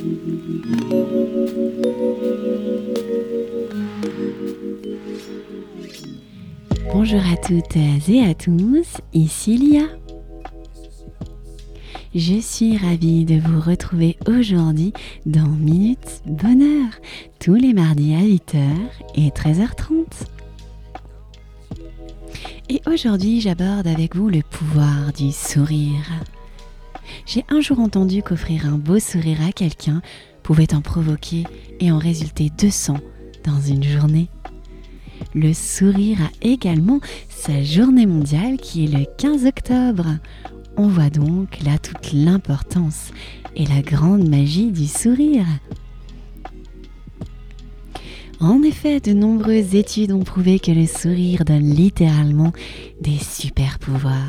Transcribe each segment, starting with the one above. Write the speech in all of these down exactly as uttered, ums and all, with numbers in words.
Bonjour à toutes et à tous, ici Lia. Je suis ravie de vous retrouver aujourd'hui dans Minute Bonheur, tous les mardis à huit heures et treize heures trente. Et aujourd'hui, j'aborde avec vous le pouvoir du sourire. J'ai un jour entendu qu'offrir un beau sourire à quelqu'un pouvait en provoquer et en résulter deux cents dans une journée. Le sourire a également sa journée mondiale qui est le quinze octobre. On voit donc là toute l'importance et la grande magie du sourire. En effet, de nombreuses études ont prouvé que le sourire donne littéralement des super pouvoirs.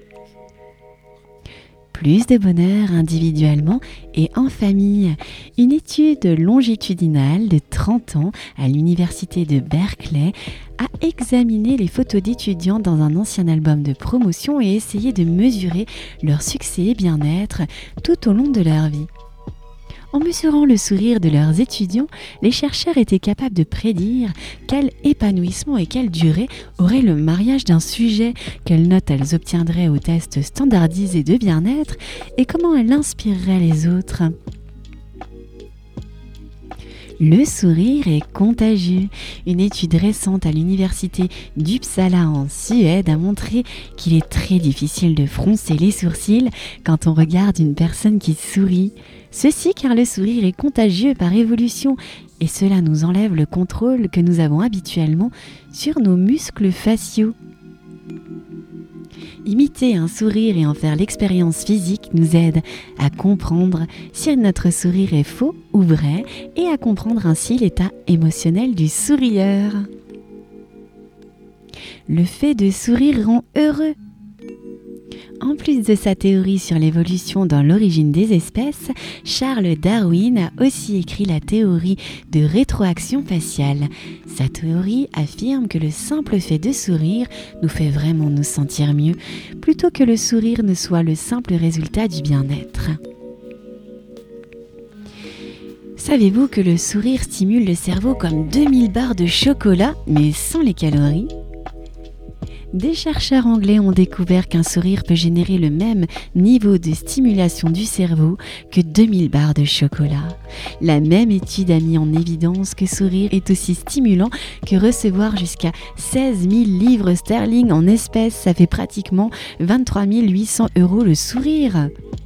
Plus de bonheur individuellement et en famille. Une étude longitudinale de trente ans à l'université de Berkeley a examiné les photos d'étudiants dans un ancien album de promotion et essayé de mesurer leur succès et bien-être tout au long de leur vie. En mesurant le sourire de leurs étudiants, les chercheurs étaient capables de prédire quel épanouissement et quelle durée aurait le mariage d'un sujet, quelles notes elles obtiendraient aux tests standardisés de bien-être et comment elles inspireraient les autres. Le sourire est contagieux. Une étude récente à l'université d'Uppsala en Suède a montré qu'il est très difficile de froncer les sourcils quand on regarde une personne qui sourit. Ceci car le sourire est contagieux par évolution et cela nous enlève le contrôle que nous avons habituellement sur nos muscles faciaux. Imiter un sourire et en faire l'expérience physique nous aide à comprendre si notre sourire est faux ou vrai et à comprendre ainsi l'état émotionnel du sourieur. Le fait de sourire rend heureux. En plus de sa théorie sur l'évolution dans l'origine des espèces, Charles Darwin a aussi écrit la théorie de rétroaction faciale. Sa théorie affirme que le simple fait de sourire nous fait vraiment nous sentir mieux, plutôt que le sourire ne soit le simple résultat du bien-être. Savez-vous que le sourire stimule le cerveau comme deux mille barres de chocolat, mais sans les calories ? Des chercheurs anglais ont découvert qu'un sourire peut générer le même niveau de stimulation du cerveau que deux mille barres de chocolat. La même étude a mis en évidence que sourire est aussi stimulant que recevoir jusqu'à seize mille livres sterling en espèces. Ça fait pratiquement vingt-trois mille huit cents euros le sourire.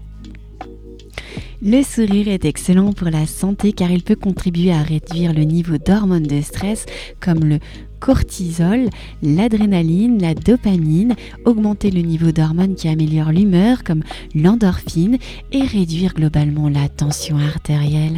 Le sourire est excellent pour la santé car il peut contribuer à réduire le niveau d'hormones de stress comme le cortisol, l'adrénaline, la dopamine, augmenter le niveau d'hormones qui améliorent l'humeur comme l'endorphine et réduire globalement la tension artérielle.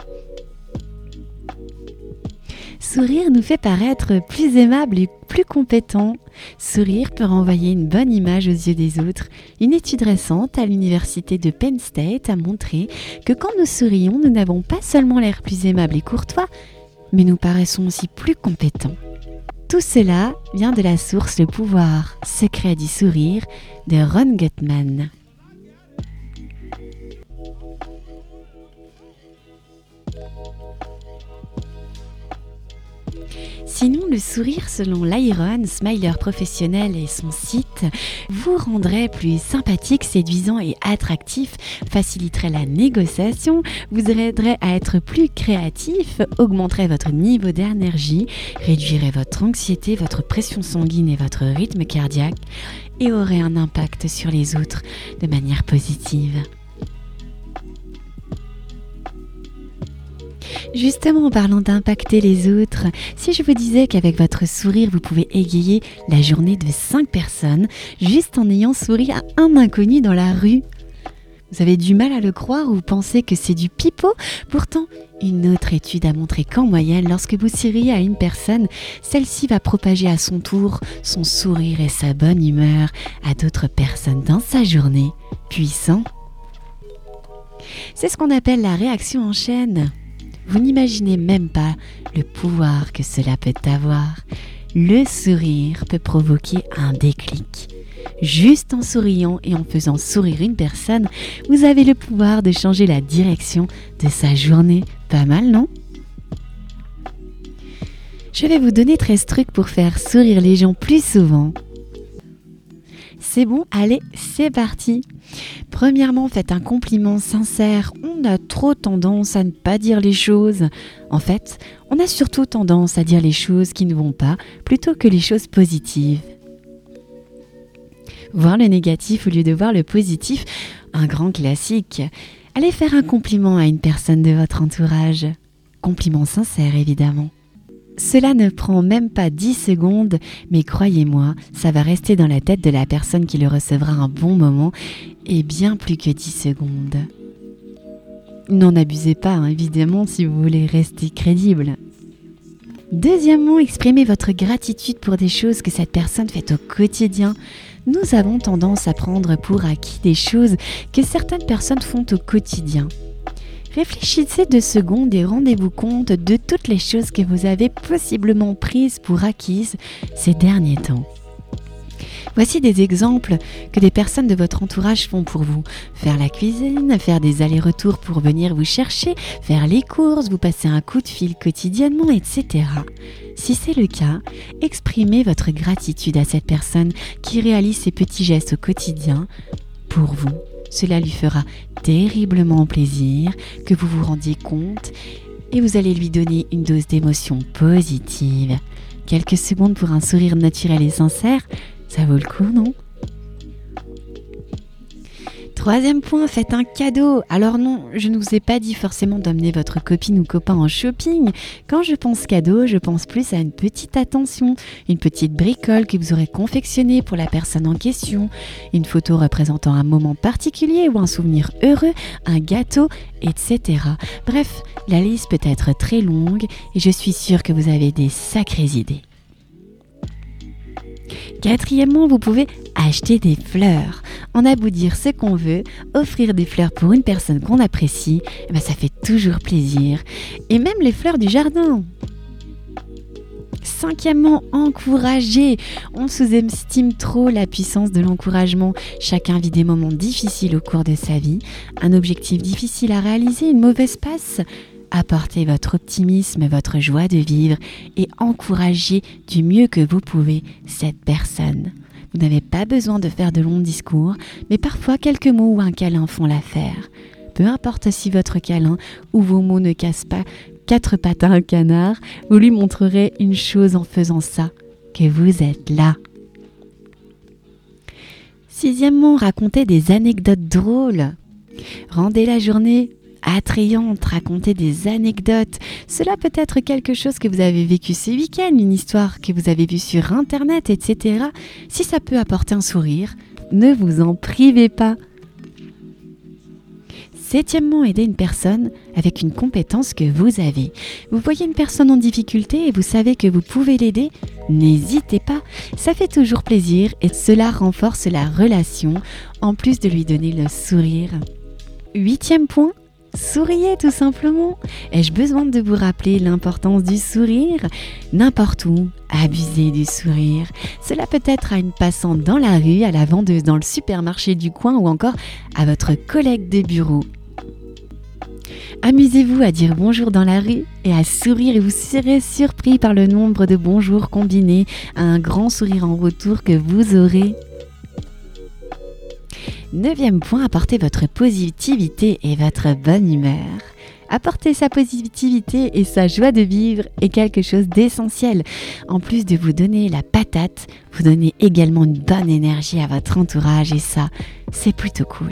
Sourire nous fait paraître plus aimables et plus compétents. Sourire peut renvoyer une bonne image aux yeux des autres. Une étude récente à l'université de Penn State a montré que quand nous sourions, nous n'avons pas seulement l'air plus aimables et courtois, mais nous paraissons aussi plus compétents. Tout cela vient de la source Le pouvoir secret du sourire de Ron Gutman. Sinon, le sourire, selon l'Iron, smiler professionnel et son site, vous rendrait plus sympathique, séduisant et attractif, faciliterait la négociation, vous aiderait à être plus créatif, augmenterait votre niveau d'énergie, réduirait votre anxiété, votre pression sanguine et votre rythme cardiaque et aurait un impact sur les autres de manière positive. Justement, en parlant d'impacter les autres, si je vous disais qu'avec votre sourire, vous pouvez égayer la journée de cinq personnes juste en ayant souri à un inconnu dans la rue. Vous avez du mal à le croire ou pensez que c'est du pipeau ? Pourtant, une autre étude a montré qu'en moyenne, lorsque vous souriez à une personne, celle-ci va propager à son tour son sourire et sa bonne humeur à d'autres personnes dans sa journée. Puissant. C'est ce qu'on appelle la réaction en chaîne. Vous n'imaginez même pas le pouvoir que cela peut avoir. Le sourire peut provoquer un déclic. Juste en souriant et en faisant sourire une personne, vous avez le pouvoir de changer la direction de sa journée. Pas mal, non ? Je vais vous donner treize trucs pour faire sourire les gens plus souvent. C'est bon, allez, c'est parti. Premièrement, faites un compliment sincère. On a trop tendance à ne pas dire les choses. En fait, on a surtout tendance à dire les choses qui ne vont pas plutôt que les choses positives. Voir le négatif au lieu de voir le positif, un grand classique. Allez faire un compliment à une personne de votre entourage. Compliment sincère, évidemment. Cela ne prend même pas dix secondes, mais croyez-moi, ça va rester dans la tête de la personne qui le recevra un bon moment et bien plus que dix secondes. N'en abusez pas, hein, évidemment, si vous voulez rester crédible. Deuxièmement, exprimez votre gratitude pour des choses que cette personne fait au quotidien. Nous avons tendance à prendre pour acquis des choses que certaines personnes font au quotidien. Réfléchissez deux secondes et rendez-vous compte de toutes les choses que vous avez possiblement prises pour acquises ces derniers temps. Voici des exemples que des personnes de votre entourage font pour vous. Faire la cuisine, faire des allers-retours pour venir vous chercher, faire les courses, vous passer un coup de fil quotidiennement, et cetera. Si c'est le cas, exprimez votre gratitude à cette personne qui réalise ces petits gestes au quotidien pour vous. Cela lui fera terriblement plaisir que vous vous rendiez compte et vous allez lui donner une dose d'émotion positive. Quelques secondes pour un sourire naturel et sincère, ça vaut le coup, non ? Troisième point, faites un cadeau. Alors non, je ne vous ai pas dit forcément d'emmener votre copine ou copain en shopping. Quand je pense cadeau, je pense plus à une petite attention, une petite bricole que vous aurez confectionnée pour la personne en question, une photo représentant un moment particulier ou un souvenir heureux, un gâteau, et cetera. Bref, la liste peut être très longue et je suis sûre que vous avez des sacrées idées. Quatrièmement, vous pouvez acheter des fleurs. On a beau dire ce qu'on veut, offrir des fleurs pour une personne qu'on apprécie, eh ben ça fait toujours plaisir. Et même les fleurs du jardin. Cinquièmement, encourager. On sous-estime trop la puissance de l'encouragement. Chacun vit des moments difficiles au cours de sa vie. Un objectif difficile à réaliser, une mauvaise passe. Apportez votre optimisme, votre joie de vivre et encouragez du mieux que vous pouvez cette personne. Vous n'avez pas besoin de faire de longs discours, mais parfois quelques mots ou un câlin font l'affaire. Peu importe si votre câlin ou vos mots ne cassent pas quatre pattes à un canard, vous lui montrerez une chose en faisant ça, que vous êtes là. Sixièmement, racontez des anecdotes drôles. Rendez la journée attrayante, racontez des anecdotes. Cela peut être quelque chose que vous avez vécu ce week-end, une histoire que vous avez vue sur internet, et cetera. Si ça peut apporter un sourire, ne vous en privez pas. Septièmement, aidez une personne avec une compétence que vous avez. Vous voyez une personne en difficulté et vous savez que vous pouvez l'aider, n'hésitez pas. Ça fait toujours plaisir et cela renforce la relation, en plus de lui donner le sourire. Huitième point, souriez tout simplement. Ai-je besoin de vous rappeler l'importance du sourire ? N'importe où, abusez du sourire. Cela peut être à une passante dans la rue, à la vendeuse dans le supermarché du coin ou encore à votre collègue de bureau. Amusez-vous à dire bonjour dans la rue et à sourire et vous serez surpris par le nombre de bonjours combinés à un grand sourire en retour que vous aurez. Neuvième point, apportez votre positivité et votre bonne humeur. Apporter sa positivité et sa joie de vivre est quelque chose d'essentiel. En plus de vous donner la patate, vous donnez également une bonne énergie à votre entourage et ça, c'est plutôt cool.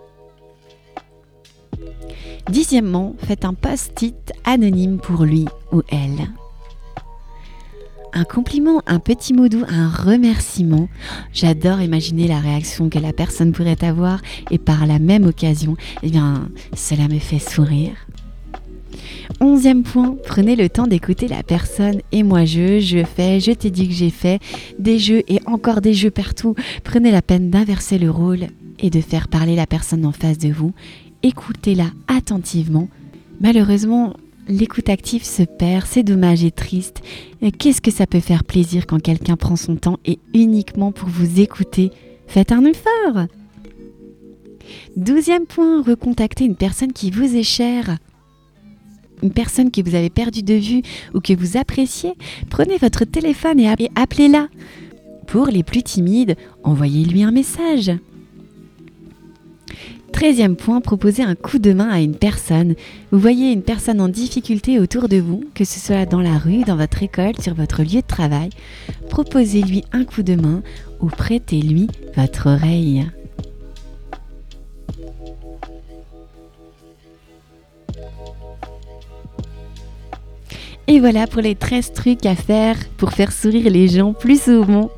Dixièmement, faites un post-it anonyme pour lui ou elle. Un compliment, un petit mot doux, un remerciement. J'adore imaginer la réaction que la personne pourrait avoir et par la même occasion, eh bien, cela me fait sourire. Onzième point, prenez le temps d'écouter la personne. Et moi je, je fais, je t'ai dit que j'ai fait, des jeux et encore des jeux partout. Prenez la peine d'inverser le rôle et de faire parler la personne en face de vous. Écoutez-la attentivement. Malheureusement, l'écoute active se perd, c'est dommage et triste. Et qu'est-ce que ça peut faire plaisir quand quelqu'un prend son temps et uniquement pour vous écouter ? Faites un effort. Douzième point, recontactez une personne qui vous est chère. Une personne que vous avez perdue de vue ou que vous appréciez. Prenez votre téléphone et appelez-la. Pour les plus timides, envoyez-lui un message. Treizième point, proposez un coup de main à une personne. Vous voyez une personne en difficulté autour de vous, que ce soit dans la rue, dans votre école, sur votre lieu de travail. Proposez-lui un coup de main ou prêtez-lui votre oreille. Et voilà pour les treize trucs à faire pour faire sourire les gens plus souvent.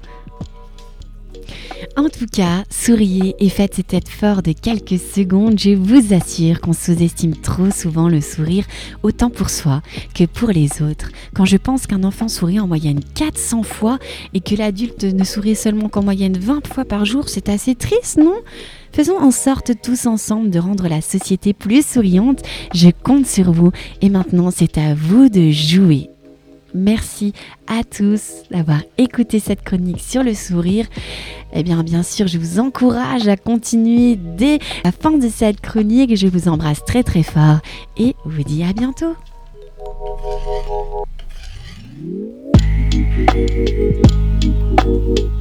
En tout cas, souriez et faites cet effort de quelques secondes. Je vous assure qu'on sous-estime trop souvent le sourire, autant pour soi que pour les autres. Quand je pense qu'un enfant sourit en moyenne quatre cents fois et que l'adulte ne sourit seulement qu'en moyenne vingt fois par jour, c'est assez triste, non ? Faisons en sorte tous ensemble de rendre la société plus souriante. Je compte sur vous et maintenant c'est à vous de jouer. Merci à tous d'avoir écouté cette chronique sur le sourire. Eh bien, bien sûr, je vous encourage à continuer dès la fin de cette chronique. Je vous embrasse très très fort et vous dis à bientôt. Thank you.